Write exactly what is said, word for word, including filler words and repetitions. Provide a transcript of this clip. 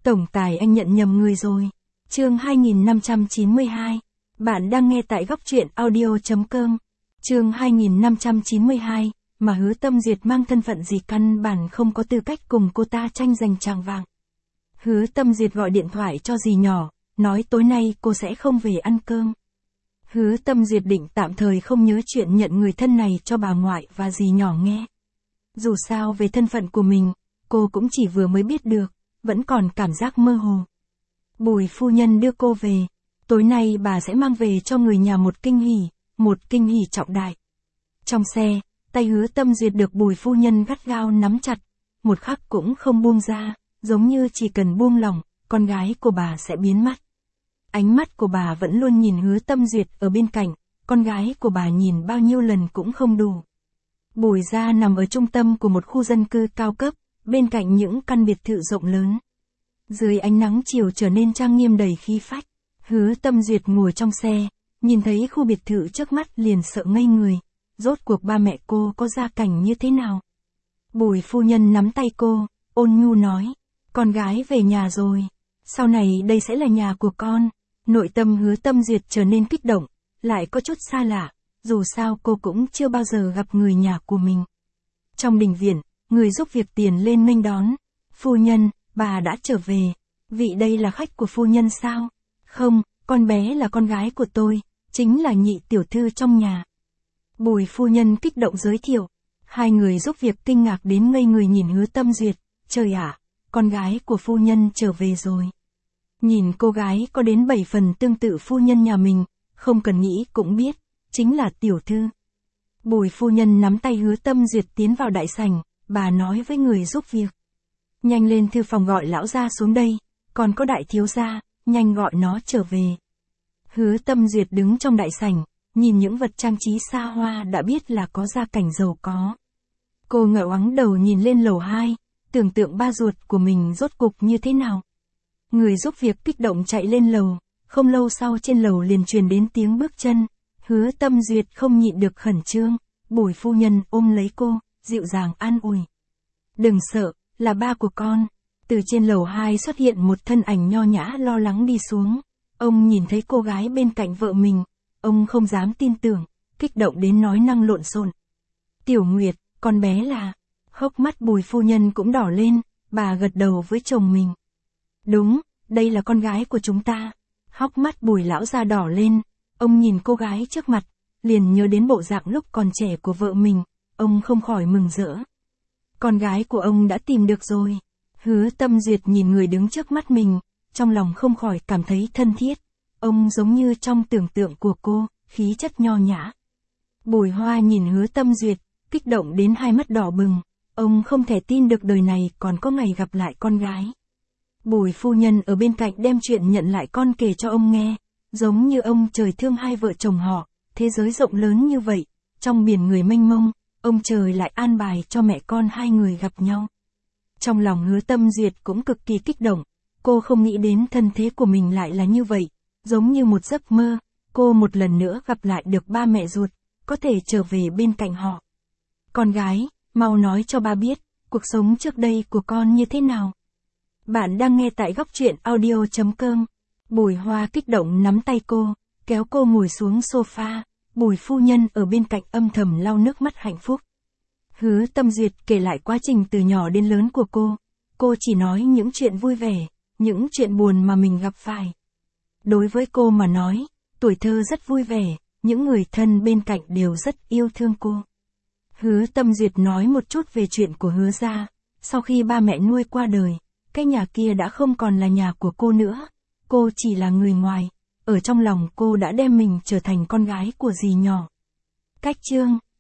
Tổng tài anh nhận nhầm người rồi. Chương hai nghìn năm trăm chín mươi hai. Bạn đang nghe tại góc truyện audio.com. Chương hai nghìn năm trăm chín mươi hai, mà Hứa Tâm Duyệt mang thân phận gì căn bản không có tư cách cùng cô ta tranh giành chàng vàng. Hứa Tâm Duyệt gọi điện thoại cho dì nhỏ, nói tối nay cô sẽ không về ăn cơm. Hứa Tâm Duyệt định tạm thời không nhớ chuyện nhận người thân này cho bà ngoại và dì nhỏ nghe. Dù sao về thân phận của mình, cô cũng chỉ vừa mới biết được, vẫn còn cảm giác mơ hồ. Bùi phu nhân đưa cô về, tối nay bà sẽ mang về cho người nhà một kinh hỉ, một kinh hỉ trọng đại. Trong xe, tay Hứa Tâm Duyệt được Bùi phu nhân gắt gao nắm chặt, một khắc cũng không buông ra, giống như chỉ cần buông lỏng, con gái của bà sẽ biến mất. Ánh mắt của bà vẫn luôn nhìn Hứa Tâm Duyệt ở bên cạnh, con gái của bà nhìn bao nhiêu lần cũng không đủ. Bùi gia nằm ở trung tâm của một khu dân cư cao cấp, bên cạnh những căn biệt thự rộng lớn. Dưới ánh nắng chiều trở nên trang nghiêm đầy khí phách. Hứa Tâm Duyệt ngồi trong xe, nhìn thấy khu biệt thự trước mắt liền sợ ngây người. Rốt cuộc ba mẹ cô có gia cảnh như thế nào? Bùi phu nhân nắm tay cô, ôn nhu nói, con gái về nhà rồi. Sau này đây sẽ là nhà của con. Nội tâm Hứa Tâm Duyệt trở nên kích động, lại có chút xa lạ. Dù sao cô cũng chưa bao giờ gặp người nhà của mình. Trong đình viện, người giúp việc tiền lên nghênh đón. Phu nhân, bà đã trở về. Vị đây là khách của phu nhân sao? Không, con bé là con gái của tôi, chính là nhị tiểu thư trong nhà. Bùi phu nhân kích động giới thiệu. Hai người giúp việc kinh ngạc đến ngây người nhìn Hứa Tâm Duyệt. Trời ạ, con gái của phu nhân trở về rồi. Nhìn cô gái có đến bảy phần tương tự phu nhân nhà mình, không cần nghĩ cũng biết, chính là tiểu thư. Bùi phu nhân nắm tay Hứa Tâm Duyệt tiến vào đại sảnh, bà nói với người giúp việc. Nhanh lên thư phòng gọi lão gia xuống đây, còn có đại thiếu gia, nhanh gọi nó trở về. Hứa Tâm Duyệt đứng trong đại sảnh, nhìn những vật trang trí xa hoa đã biết là có gia cảnh giàu có. Cô ngẩng ngoáng đầu nhìn lên lầu hai, tưởng tượng ba ruột của mình rốt cục như thế nào. Người giúp việc kích động chạy lên lầu, không lâu sau trên lầu liền truyền đến tiếng bước chân. Hứa Tâm Duyệt không nhịn được khẩn trương, Bùi phu nhân ôm lấy cô, dịu dàng an ủi. Đừng sợ, là ba của con. Từ trên lầu hai xuất hiện một thân ảnh nho nhã lo lắng đi xuống. Ông nhìn thấy cô gái bên cạnh vợ mình, ông không dám tin tưởng, kích động đến nói năng lộn xộn. Tiểu Nguyệt, con bé là... Hốc mắt Bùi phu nhân cũng đỏ lên, bà gật đầu với chồng mình. Đúng, đây là con gái của chúng ta. Hốc mắt Bùi lão gia đỏ lên, ông nhìn cô gái trước mặt, liền nhớ đến bộ dạng lúc còn trẻ của vợ mình, ông không khỏi mừng rỡ. Con gái của ông đã tìm được rồi. Hứa Tâm Duyệt nhìn người đứng trước mắt mình, trong lòng không khỏi cảm thấy thân thiết. Ông giống như trong tưởng tượng của cô, khí chất nho nhã. Bùi Hoa nhìn Hứa Tâm Duyệt, kích động đến hai mắt đỏ bừng. Ông không thể tin được đời này còn có ngày gặp lại con gái. Bùi phu nhân ở bên cạnh đem chuyện nhận lại con kể cho ông nghe. Giống như ông trời thương hai vợ chồng họ, thế giới rộng lớn như vậy, trong biển người mênh mông, ông trời lại an bài cho mẹ con hai người gặp nhau. Trong lòng Hứa Tâm Duyệt cũng cực kỳ kích động, cô không nghĩ đến thân thế của mình lại là như vậy, giống như một giấc mơ, cô một lần nữa gặp lại được ba mẹ ruột, có thể trở về bên cạnh họ. Con gái, mau nói cho ba biết, cuộc sống trước đây của con như thế nào. Bạn đang nghe tại góc truyện audio.com. Bùi Hoa kích động nắm tay cô, kéo cô ngồi xuống sofa, Bùi phu nhân ở bên cạnh âm thầm lau nước mắt hạnh phúc. Hứa Tâm Duyệt kể lại quá trình từ nhỏ đến lớn của cô, cô chỉ nói những chuyện vui vẻ, những chuyện buồn mà mình gặp phải. Đối với cô mà nói, tuổi thơ rất vui vẻ, những người thân bên cạnh đều rất yêu thương cô. Hứa Tâm Duyệt nói một chút về chuyện của Hứa gia, sau khi ba mẹ nuôi qua đời, cái nhà kia đã không còn là nhà của cô nữa. Cô chỉ là người ngoài, ở trong lòng cô đã đem mình trở thành con gái của dì nhỏ. Cách chương